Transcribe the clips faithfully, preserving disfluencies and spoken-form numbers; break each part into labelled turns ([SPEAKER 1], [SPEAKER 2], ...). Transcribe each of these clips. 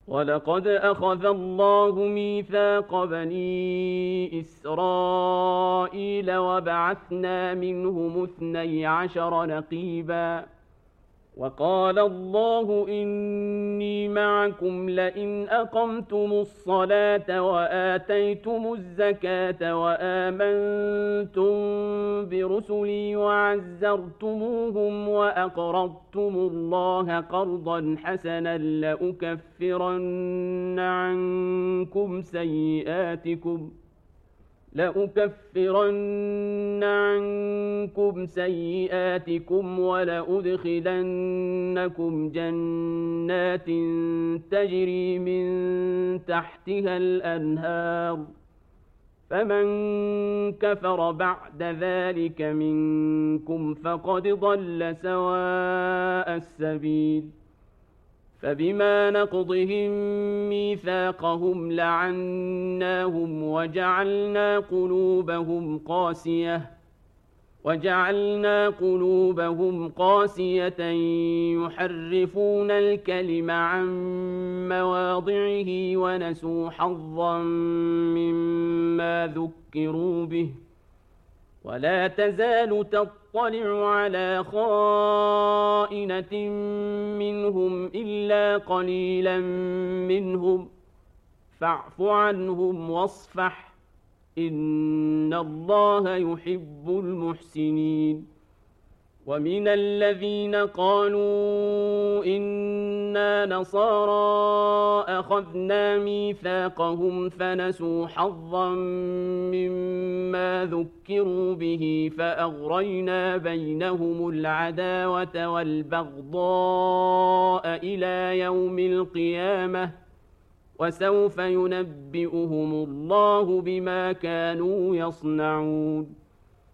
[SPEAKER 1] ولقد أخذ الله ميثاق بني إسرائيل وبعثنا منهم اثني عشر نقيبا وقال الله إني معكم لئن أقمتم الصلاة وآتيتم الزكاة وآمنتم برسلي وعزرتموهم وأقرضتم الله قرضا حسنا لأكفرن عنكم سيئاتكم لأكفرن عنكم سيئاتكم ولأدخلنكم جنات تجري من تحتها الأنهار فمن كفر بعد ذلك منكم فقد ضل سواء السبيل فبما نقضهم ميثاقهم لعناهم وجعلنا قلوبهم قاسية وجعلنا قلوبهم قاسية يحرفون الكلم عن مواضعه ونسوا حظا مما ذكروا به ولا تزال تطلع على خائنة منهم إلا قليلا منهم فاعف عنهم واصفح إن الله يحب المحسنين ومن الذين قالوا إنا نصارى أخذنا ميثاقهم فنسوا حظا مما ذكروا به فأغرينا بينهم العداوة والبغضاء إلى يوم القيامة وسوف ينبئهم الله بما كانوا يصنعون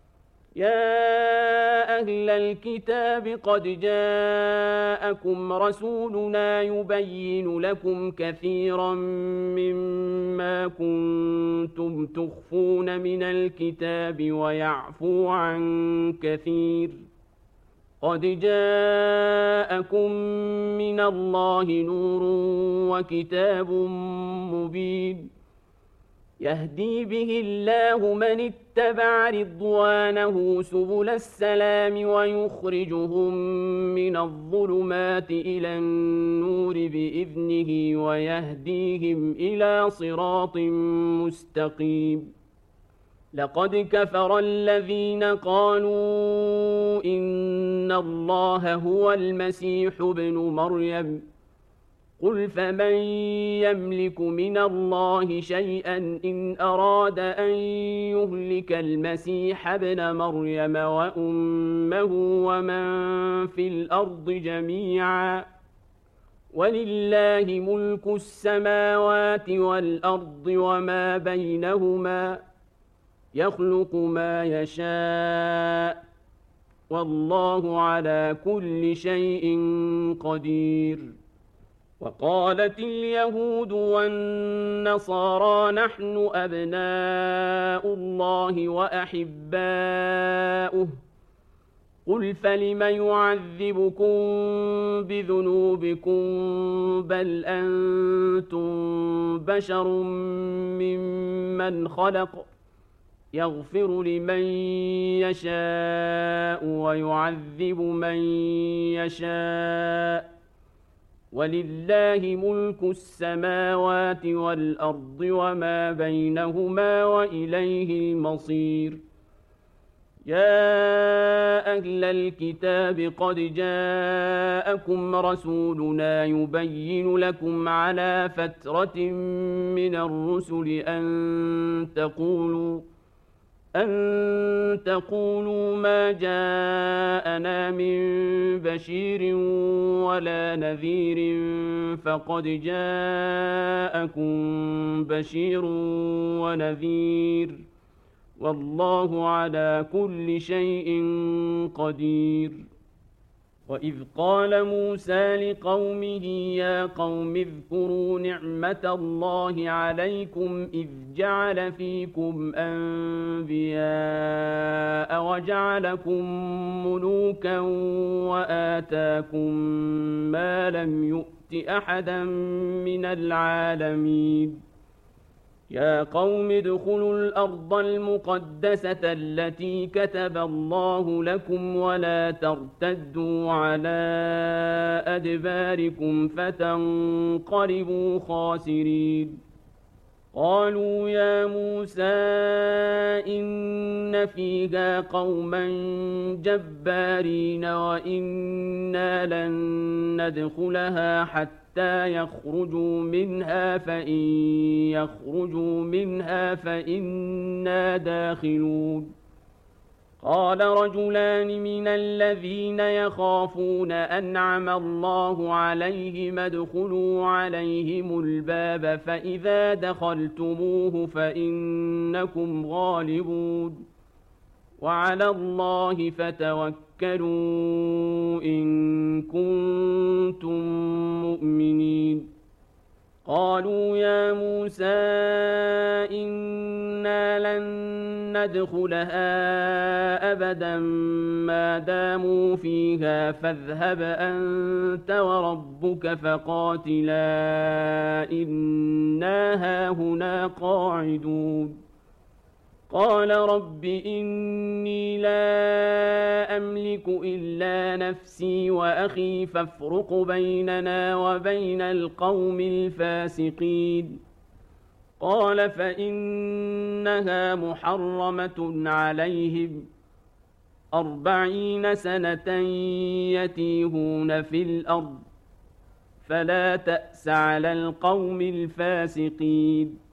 [SPEAKER 1] يا أهل الكتاب قد جاءكم رسولنا يبين لكم كثيرا مما كنتم تخفون من الكتاب ويعفو عن كثير قد جاءكم من الله نور وكتاب مبين يهدي به الله من اتبع رضوانه سبل السلام ويخرجهم من الظلمات إلى النور بإذنه ويهديهم إلى صراط مستقيم لقد كفر الذين قالوا إن الله هو المسيح ابن مريم قل فمن يملك من الله شيئا إن أراد أن يهلك المسيح ابن مريم وأمه ومن في الأرض جميعا ولله ملك السماوات والأرض وما بينهما يخلق ما يشاء والله على كل شيء قدير وقالت اليهود والنصارى نحن أبناء الله وأحباؤه قل فلم يعذبكم بذنوبكم بل أنتم بشر ممن خلق يغفر لمن يشاء ويعذب من يشاء ولله ملك السماوات والأرض وما بينهما وإليه المصير يا أهل الكتاب قد جاءكم رسولنا يبين لكم على فترة من الرسل أن تقولوا أن تقولوا ما جاءنا من بشير ولا نذير فقد جاءكم بشير ونذير والله على كل شيء قدير وإذ قال موسى لقومه يا قوم اذكروا نعمة الله عليكم إذ جعل فيكم أنبياء وجعلكم ملوكا وآتاكم ما لم يؤت نؤت أحدا من العالمين يا قوم ادخلوا الأرض المقدسة التي كتب الله لكم ولا ترتدوا على أدباركم فتنقلبوا خاسرين قالوا يا موسى إن فيها قوما جبارين وإنا لن ندخلها حتى يخرجوا منها فإن يخرجوا منها فإنا داخلون قال رجلان من الذين يخافون أنعم الله عليهم ادخلوا عليهم الباب فإذا دخلتموه فإنكم غالبون وعلى الله فتوكلوا إن كنتم مؤمنين قالوا يا موسى إنا لن ندخلها أبدا ما داموا فيها فاذهب أنت وربك فقاتلا إنا هاهنا قاعدون قال رب إني لا أملك إلا نفسي وأخي فافرق بيننا وبين القوم الفاسقين قال فإنها محرمة عليهم أربعين سنة يتيهون في الأرض فلا تأس على القوم الفاسقين